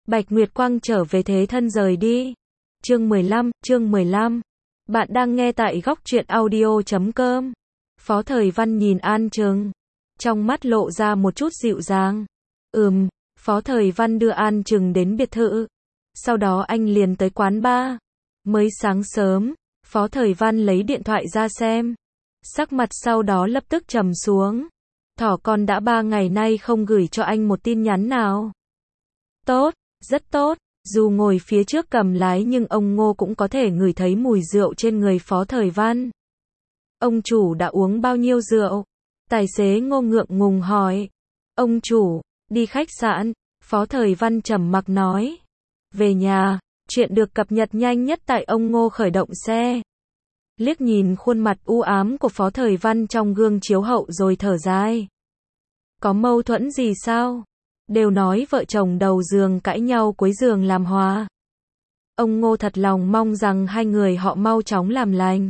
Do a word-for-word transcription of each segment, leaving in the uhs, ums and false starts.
Bạch Nguyệt Quang trở về thế thân rời đi. Chương mười lăm, chương mười lăm. Bạn đang nghe tại góc truyện audio chấm com. Phó Thời Văn nhìn An Trừng, trong mắt lộ ra một chút dịu dàng. Ừm, Phó Thời Văn đưa An Trừng đến biệt thự. Sau đó anh liền tới quán bar. Mới sáng sớm, Phó Thời Văn lấy điện thoại ra xem. Sắc mặt sau đó lập tức trầm xuống. Thỏ con đã ba ngày nay không gửi cho anh một tin nhắn nào. Tốt, rất tốt. Dù ngồi phía trước cầm lái nhưng ông Ngô cũng có thể ngửi thấy mùi rượu trên người Phó Thời Văn. Ông chủ đã uống bao nhiêu rượu? Tài xế Ngô ngượng ngùng hỏi. Ông chủ, đi khách sạn. Phó Thời Văn trầm mặc nói. Về nhà, chuyện được cập nhật nhanh nhất tại ông Ngô khởi động xe. Liếc nhìn khuôn mặt u ám của Phó Thời Văn trong gương chiếu hậu rồi thở dài. Có mâu thuẫn gì sao? Đều nói vợ chồng đầu giường cãi nhau cuối giường làm hòa. Ông Ngô thật lòng mong rằng hai người họ mau chóng làm lành.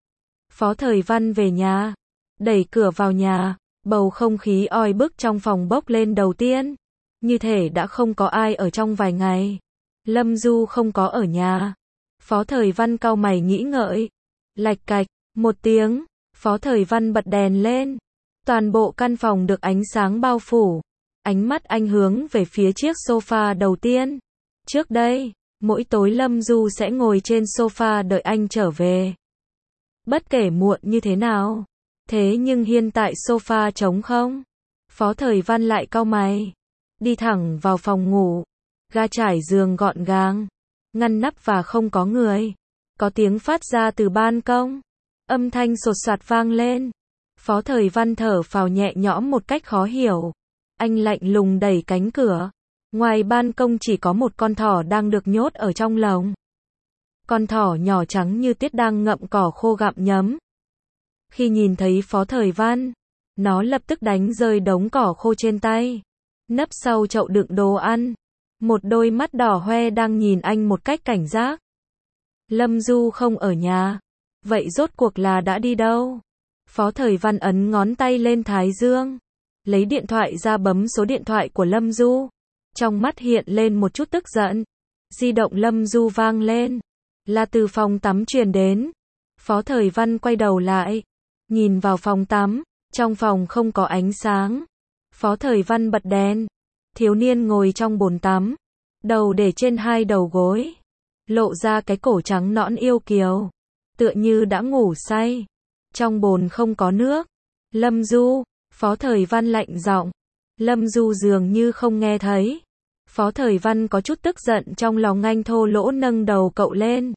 Phó Thời Văn về nhà, đẩy cửa vào nhà, bầu không khí oi bức trong phòng bốc lên đầu tiên. Như thể đã không có ai ở trong vài ngày. Lâm Du không có ở nhà. Phó Thời Văn cau mày nghĩ ngợi. Lạch cạch, một tiếng, Phó Thời Văn bật đèn lên. Toàn bộ căn phòng được ánh sáng bao phủ. Ánh mắt anh hướng về phía chiếc sofa đầu tiên. Trước đây, mỗi tối Lâm Du sẽ ngồi trên sofa đợi anh trở về. Bất kể muộn như thế nào. Thế nhưng hiện tại sofa trống không. Phó Thời Văn lại cau mày. Đi thẳng vào phòng ngủ. Ga trải giường gọn gàng. Ngăn nắp và không có người. Có tiếng phát ra từ ban công. Âm thanh sột soạt vang lên. Phó Thời Văn thở phào nhẹ nhõm một cách khó hiểu. Anh lạnh lùng đẩy cánh cửa. Ngoài ban công chỉ có một con thỏ đang được nhốt ở trong lồng. Con thỏ nhỏ trắng như tiết đang ngậm cỏ khô gặm nhấm. Khi nhìn thấy Phó Thời Văn, nó lập tức đánh rơi đống cỏ khô trên tay. Nấp sau chậu đựng đồ ăn. Một đôi mắt đỏ hoe đang nhìn anh một cách cảnh giác. Lâm Du không ở nhà. Vậy rốt cuộc là đã đi đâu? Phó Thời Văn ấn ngón tay lên thái dương. Lấy điện thoại ra bấm số điện thoại của Lâm Du. Trong mắt hiện lên một chút tức giận. Di động Lâm Du vang lên. Là từ phòng tắm truyền đến. Phó Thời Văn quay đầu lại. Nhìn vào phòng tắm. Trong phòng không có ánh sáng. Phó Thời Văn bật đèn. Thiếu niên ngồi trong bồn tắm. Đầu để trên hai đầu gối. Lộ ra cái cổ trắng nõn yêu kiều. Tựa như đã ngủ say. Trong bồn không có nước. Lâm Du. Phó Thời Văn lạnh giọng. Lâm Du dường như không nghe thấy. Phó Thời Văn có chút tức giận trong lòng, anh thô lỗ nâng đầu cậu lên.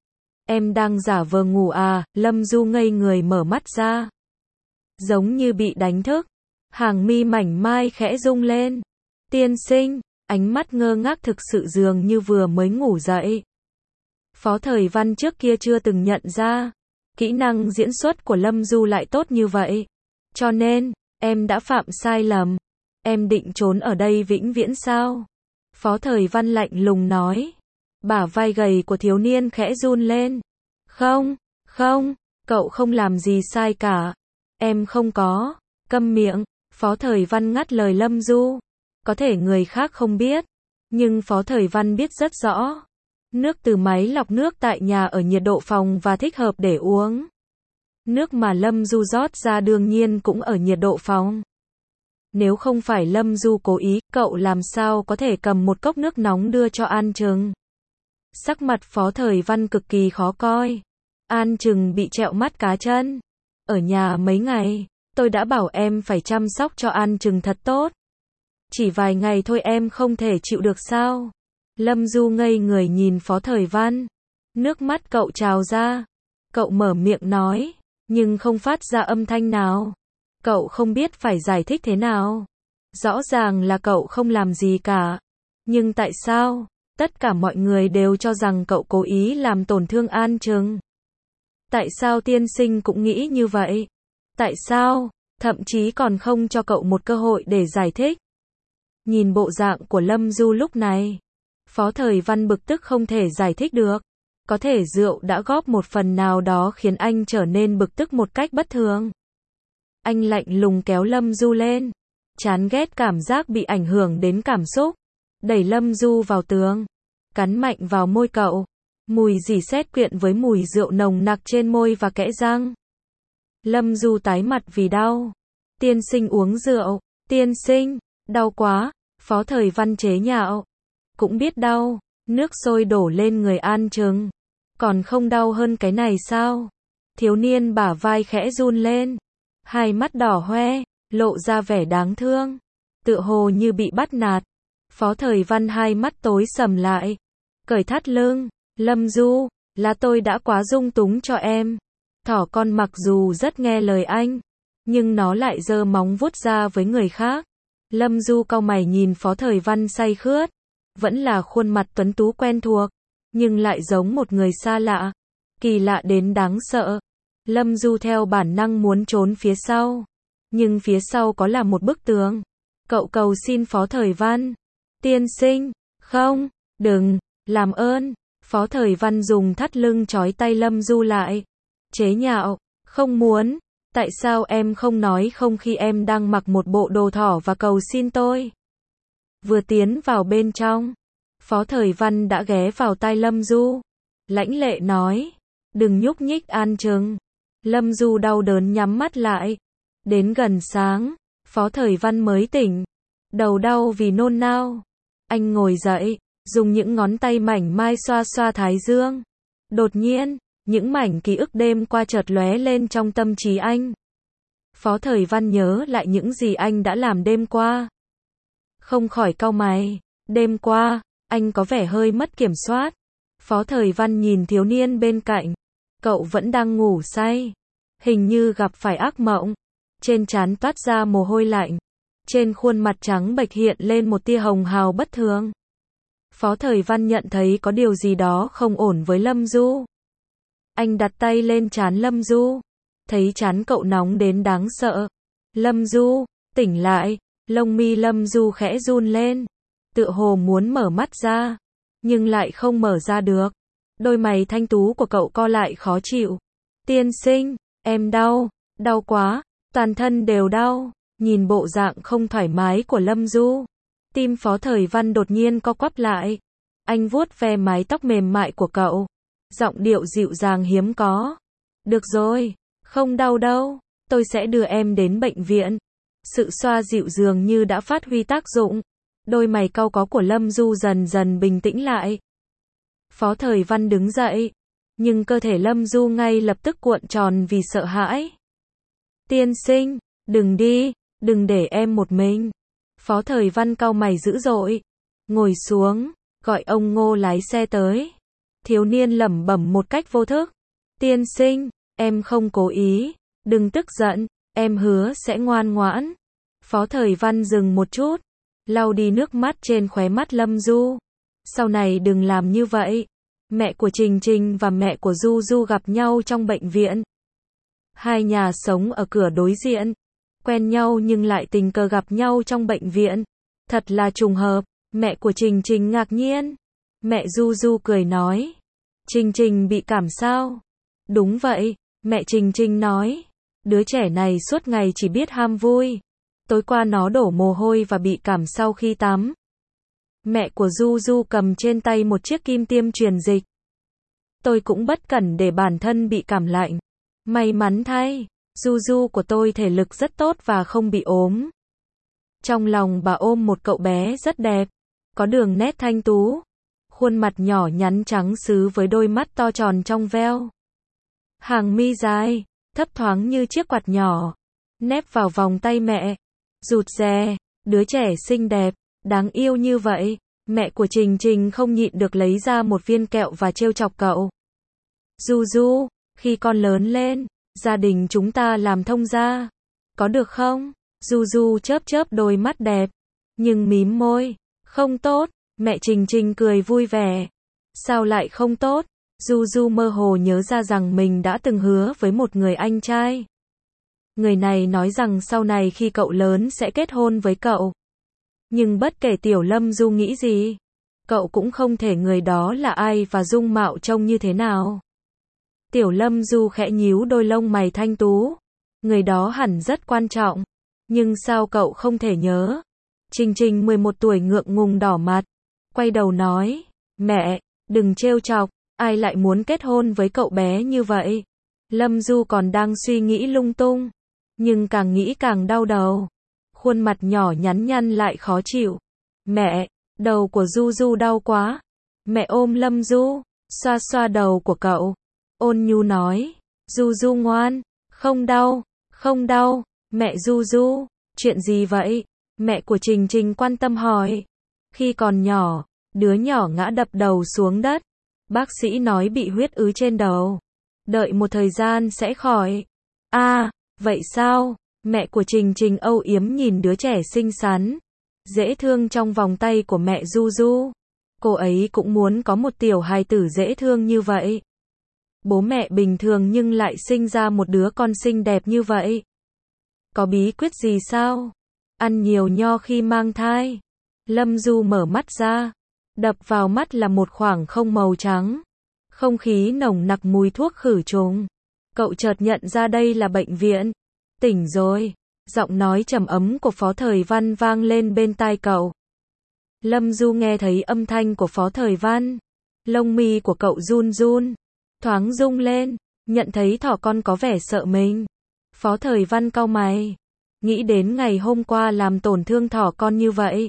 Em đang giả vờ ngủ à? Lâm Du ngây người mở mắt ra. Giống như bị đánh thức. Hàng mi mảnh mai khẽ rung lên. Tiên sinh, ánh mắt ngơ ngác thực sự dường như vừa mới ngủ dậy. Phó Thời Văn trước kia chưa từng nhận ra. Kỹ năng diễn xuất của Lâm Du lại tốt như vậy. Cho nên, em đã phạm sai lầm. Em định trốn ở đây vĩnh viễn sao? Phó Thời Văn lạnh lùng nói. Bả vai gầy của thiếu niên khẽ run lên. Không, không, cậu không làm gì sai cả. Em không có. Câm miệng. Phó Thời Văn ngắt lời Lâm Du. Có thể người khác không biết. Nhưng Phó Thời Văn biết rất rõ. Nước từ máy lọc nước tại nhà ở nhiệt độ phòng và thích hợp để uống. Nước mà Lâm Du rót ra đương nhiên cũng ở nhiệt độ phòng. Nếu không phải Lâm Du cố ý, cậu làm sao có thể cầm một cốc nước nóng đưa cho An Trừng? Sắc mặt Phó Thời Văn cực kỳ khó coi. An Trừng bị trẹo mắt cá chân. Ở nhà mấy ngày, tôi đã bảo em phải chăm sóc cho An Trừng thật tốt. Chỉ vài ngày thôi em không thể chịu được sao? Lâm Du ngây người nhìn Phó Thời Văn. Nước mắt cậu trào ra. Cậu mở miệng nói, nhưng không phát ra âm thanh nào. Cậu không biết phải giải thích thế nào. Rõ ràng là cậu không làm gì cả. Nhưng tại sao? Tất cả mọi người đều cho rằng cậu cố ý làm tổn thương An Trừng. Tại sao tiên sinh cũng nghĩ như vậy? Tại sao? Thậm chí còn không cho cậu một cơ hội để giải thích. Nhìn bộ dạng của Lâm Du lúc này. Phó Thời Văn bực tức không thể giải thích được. Có thể rượu đã góp một phần nào đó khiến anh trở nên bực tức một cách bất thường. Anh lạnh lùng kéo Lâm Du lên. Chán ghét cảm giác bị ảnh hưởng đến cảm xúc. đẩy Lâm Du vào tường, cắn mạnh vào môi cậu. Mùi rỉ sét quyện với mùi rượu nồng nặc trên môi và kẽ răng. Lâm Du tái mặt vì đau. Tiên sinh uống rượu. Tiên sinh, đau quá. Phó Thời Văn chế nhạo. Cũng biết đau. Nước sôi đổ lên người An Trừng. Còn không đau hơn cái này sao? Thiếu niên bả vai khẽ run lên. Hai mắt đỏ hoe, lộ ra vẻ đáng thương. Tựa hồ như bị bắt nạt. Phó Thời Văn hai mắt tối sầm lại. Cởi thắt lưng. Lâm Du, là tôi đã quá dung túng cho em. Thỏ con mặc dù rất nghe lời anh, nhưng nó lại giơ móng vuốt ra với người khác. Lâm Du cau mày nhìn Phó Thời Văn say khướt. Vẫn là khuôn mặt tuấn tú quen thuộc, nhưng lại giống một người xa lạ. Kỳ lạ đến đáng sợ. Lâm Du theo bản năng muốn trốn phía sau. Nhưng phía sau có là một bức tường. Cậu cầu xin Phó Thời Văn. Tiên sinh, không, đừng, làm ơn. Phó Thời Văn dùng thắt lưng trói tay Lâm Du lại. Chế nhạo, không muốn. Tại sao em không nói không khi em đang mặc một bộ đồ thỏ và cầu xin tôi? Vừa tiến vào bên trong, Phó Thời Văn đã ghé vào tai Lâm Du. Lãnh lệ nói, đừng nhúc nhích An Trừng. Lâm Du đau đớn nhắm mắt lại. Đến gần sáng, Phó Thời Văn mới tỉnh. Đầu đau vì nôn nao. Anh ngồi dậy, dùng những ngón tay mảnh mai xoa xoa thái dương. Đột nhiên, những mảnh ký ức đêm qua chợt lóe lên trong tâm trí anh. Phó Thời Văn nhớ lại những gì anh đã làm đêm qua. Không khỏi cau mày. Đêm qua, anh có vẻ hơi mất kiểm soát. Phó Thời Văn nhìn thiếu niên bên cạnh. Cậu vẫn đang ngủ say. Hình như gặp phải ác mộng. Trên trán toát ra mồ hôi lạnh. Trên khuôn mặt trắng bệch hiện lên một tia hồng hào bất thường. Phó Thời Văn nhận thấy có điều gì đó không ổn với Lâm Du. Anh đặt tay lên trán Lâm Du. Thấy trán cậu nóng đến đáng sợ. Lâm Du, tỉnh lại. Lông mi Lâm Du khẽ run lên. Tựa hồ muốn mở mắt ra. Nhưng lại không mở ra được. Đôi mày thanh tú của cậu co lại khó chịu. Tiên sinh, em đau. Đau quá. Toàn thân đều đau. Nhìn bộ dạng không thoải mái của Lâm Du. Tim Phó Thời Văn đột nhiên co quắp lại. Anh vuốt ve mái tóc mềm mại của cậu. Giọng điệu dịu dàng hiếm có. Được rồi, không đau đâu, tôi sẽ đưa em đến bệnh viện. Sự xoa dịu dường như đã phát huy tác dụng. Đôi mày cau có của Lâm Du dần dần bình tĩnh lại. Phó Thời Văn đứng dậy. Nhưng cơ thể Lâm Du ngay lập tức cuộn tròn vì sợ hãi. Tiên sinh, đừng đi, đừng để em một mình. Phó Thời Văn cau mày dữ dội. Ngồi xuống, gọi ông Ngô lái xe tới. Thiếu niên lẩm bẩm một cách vô thức. Tiên sinh, em không cố ý. Đừng tức giận, em hứa sẽ ngoan ngoãn. Phó Thời Văn dừng một chút. Lau đi nước mắt trên khóe mắt Lâm Du. Sau này đừng làm như vậy. Mẹ của Trình Trình và mẹ của Du Du gặp nhau trong bệnh viện. Hai nhà sống ở cửa đối diện. Quen nhau nhưng lại tình cờ gặp nhau trong bệnh viện. Thật là trùng hợp. Mẹ của Trình Trình ngạc nhiên. Mẹ Du Du cười nói. Trình Trình bị cảm sao? Đúng vậy, mẹ Trình Trình nói. Đứa trẻ này suốt ngày chỉ biết ham vui. Tối qua nó đổ mồ hôi và bị cảm sau khi tắm. Mẹ của Du Du cầm trên tay một chiếc kim tiêm truyền dịch. Tôi cũng bất cẩn để bản thân bị cảm lạnh. May mắn thay, Du Du của tôi thể lực rất tốt và không bị ốm. Trong lòng bà ôm một cậu bé rất đẹp. Có đường nét thanh tú. Khuôn mặt nhỏ nhắn trắng sứ với đôi mắt to tròn trong veo. Hàng mi dài, thấp thoáng như chiếc quạt nhỏ. Nép vào vòng tay mẹ. Rụt rè, đứa trẻ xinh đẹp, đáng yêu như vậy. Mẹ của Trình Trình không nhịn được lấy ra một viên kẹo và trêu chọc cậu. Du Du, khi con lớn lên, gia đình chúng ta làm thông gia. Có được không? Du Du chớp chớp đôi mắt đẹp. Nhưng mím môi. Không tốt. Mẹ Trình Trình cười vui vẻ. Sao lại không tốt? Du Du mơ hồ nhớ ra rằng mình đã từng hứa với một người anh trai. Người này nói rằng sau này khi cậu lớn sẽ kết hôn với cậu. Nhưng bất kể Tiểu Lâm Du nghĩ gì, cậu cũng không thể người đó là ai và dung mạo trông như thế nào. Tiểu Lâm Du khẽ nhíu đôi lông mày thanh tú. Người đó hẳn rất quan trọng. Nhưng sao cậu không thể nhớ? Trình Trình mười một tuổi ngượng ngùng đỏ mặt. quay đầu nói, mẹ, đừng trêu chọc, ai lại muốn kết hôn với cậu bé như vậy. Lâm Du còn đang suy nghĩ lung tung, nhưng càng nghĩ càng đau đầu. Khuôn mặt nhỏ nhắn nhăn lại khó chịu. Mẹ, đầu của Du Du đau quá. Mẹ ôm Lâm Du, xoa xoa đầu của cậu. Ôn nhu nói, Du Du ngoan, không đau, không đau. Mẹ Du Du, chuyện gì vậy? Mẹ của Trình Trình quan tâm hỏi. Khi còn nhỏ, đứa nhỏ ngã đập đầu xuống đất. Bác sĩ nói bị huyết ứ trên đầu. Đợi một thời gian sẽ khỏi. À, vậy sao? Mẹ của Trình Trình âu yếm nhìn đứa trẻ xinh xắn, dễ thương trong vòng tay của mẹ Du Du. Cô ấy cũng muốn có một tiểu hài tử dễ thương như vậy. Bố mẹ bình thường nhưng lại sinh ra một đứa con xinh đẹp như vậy. Có bí quyết gì sao? Ăn nhiều nho khi mang thai. Lâm Du mở mắt ra. Đập vào mắt là một khoảng không màu trắng. Không khí nồng nặc mùi thuốc khử trùng. Cậu chợt nhận ra đây là bệnh viện. Tỉnh rồi. Giọng nói trầm ấm của Phó Thời Văn vang lên bên tai cậu. Lâm Du nghe thấy âm thanh của Phó Thời Văn. Lông mi của cậu run run. Thoáng rung lên. Nhận thấy thỏ con có vẻ sợ mình. Phó Thời Văn cau mày. Nghĩ đến ngày hôm qua làm tổn thương thỏ con như vậy.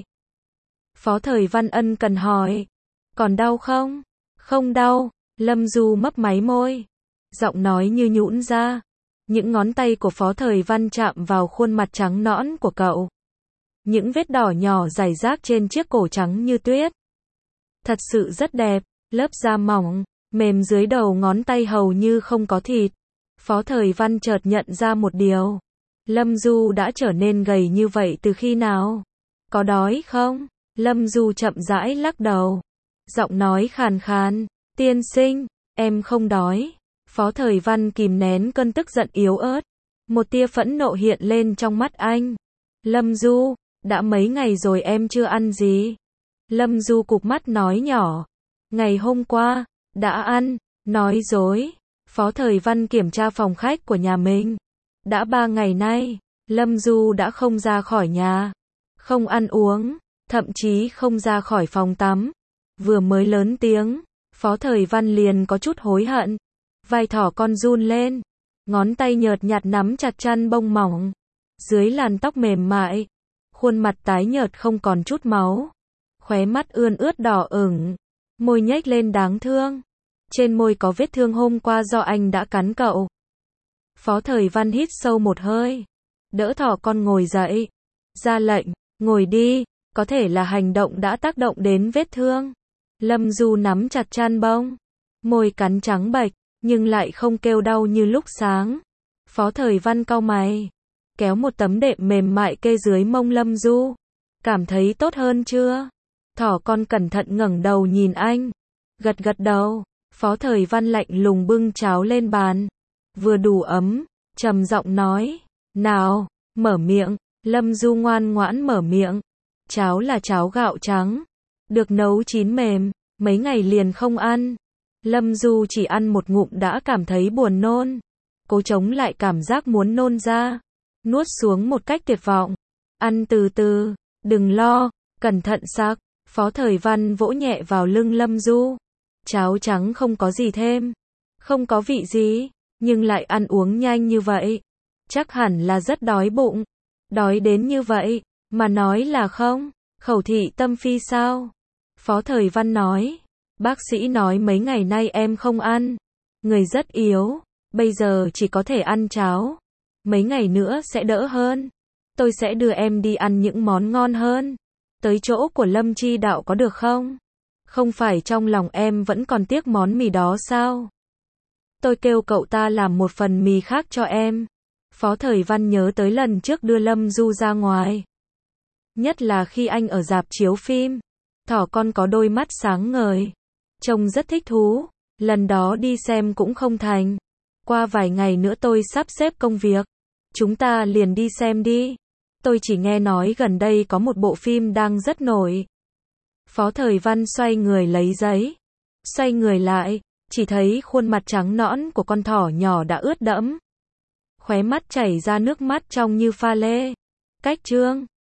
Phó Thời Văn ân cần hỏi. Còn đau không? Không đau. Lâm Du mấp máy môi. Giọng nói như nhũn ra. Những ngón tay của Phó Thời Văn chạm vào khuôn mặt trắng nõn của cậu. Những vết đỏ nhỏ rải rác trên chiếc cổ trắng như tuyết. Thật sự rất đẹp. Lớp da mỏng, mềm dưới đầu ngón tay hầu như không có thịt. Phó Thời Văn chợt nhận ra một điều. Lâm Du đã trở nên gầy như vậy từ khi nào? Có đói không? Lâm Du chậm rãi lắc đầu. Giọng nói khàn khàn. Tiên sinh, em không đói. Phó Thời Văn kìm nén cơn tức giận yếu ớt. Một tia phẫn nộ hiện lên trong mắt anh. Lâm Du, đã mấy ngày rồi em chưa ăn gì. Lâm Du cụp mắt nói nhỏ. Ngày hôm qua, đã ăn. Nói dối. Phó Thời Văn kiểm tra phòng khách của nhà mình. Đã ba ngày nay, Lâm Du đã không ra khỏi nhà. Không ăn uống, thậm chí không ra khỏi phòng tắm. Vừa mới lớn tiếng, Phó Thời Văn liền có chút hối hận. Vai thỏ con run lên. Ngón tay nhợt nhạt nắm chặt chăn bông mỏng. Dưới làn tóc mềm mại. Khuôn mặt tái nhợt không còn chút máu. Khóe mắt ươn ướt đỏ ửng. Môi nhếch lên đáng thương. Trên môi có vết thương hôm qua do anh đã cắn cậu. Phó Thời Văn hít sâu một hơi. Đỡ thỏ con ngồi dậy. Ra lệnh, ngồi đi. Có thể là hành động đã tác động đến vết thương. Lâm Du nắm chặt chăn bông. Môi cắn trắng bệch, nhưng lại không kêu đau như lúc sáng. Phó Thời Văn cau mày. Kéo một tấm đệm mềm mại kê dưới mông Lâm Du. Cảm thấy tốt hơn chưa? Thỏ con cẩn thận ngẩng đầu nhìn anh. Gật gật đầu. Phó Thời Văn lạnh lùng bưng cháo lên bàn. Vừa đủ ấm, trầm giọng nói. Nào, mở miệng. Lâm Du ngoan ngoãn mở miệng. Cháo là cháo gạo trắng. Được nấu chín mềm, mấy ngày liền không ăn. Lâm Du chỉ ăn một ngụm đã cảm thấy buồn nôn. Cố chống lại cảm giác muốn nôn ra. Nuốt xuống một cách tuyệt vọng. Ăn từ từ, đừng lo, cẩn thận sặc. Phó Thời Văn vỗ nhẹ vào lưng Lâm Du. Cháo trắng không có gì thêm. Không có vị gì, nhưng lại ăn uống nhanh như vậy. Chắc hẳn là rất đói bụng. Đói đến như vậy, mà nói là không. Khẩu thị tâm phi sao? Phó Thời Văn nói. Bác sĩ nói mấy ngày nay em không ăn. Người rất yếu. Bây giờ chỉ có thể ăn cháo. Mấy ngày nữa sẽ đỡ hơn. Tôi sẽ đưa em đi ăn những món ngon hơn. Tới chỗ của Lâm Chi Đạo có được không? Không phải trong lòng em vẫn còn tiếc món mì đó sao? Tôi kêu cậu ta làm một phần mì khác cho em. Phó Thời Văn nhớ tới lần trước đưa Lâm Du ra ngoài. Nhất là khi anh ở rạp chiếu phim. Thỏ con có đôi mắt sáng ngời. Trông rất thích thú. Lần đó đi xem cũng không thành. Qua vài ngày nữa tôi sắp xếp công việc. Chúng ta liền đi xem đi. Tôi chỉ nghe nói gần đây có một bộ phim đang rất nổi. Phó Thời Văn xoay người lấy giấy. Xoay người lại, chỉ thấy khuôn mặt trắng nõn của con thỏ nhỏ đã ướt đẫm. Khóe mắt chảy ra nước mắt trong như pha lê. Cách chương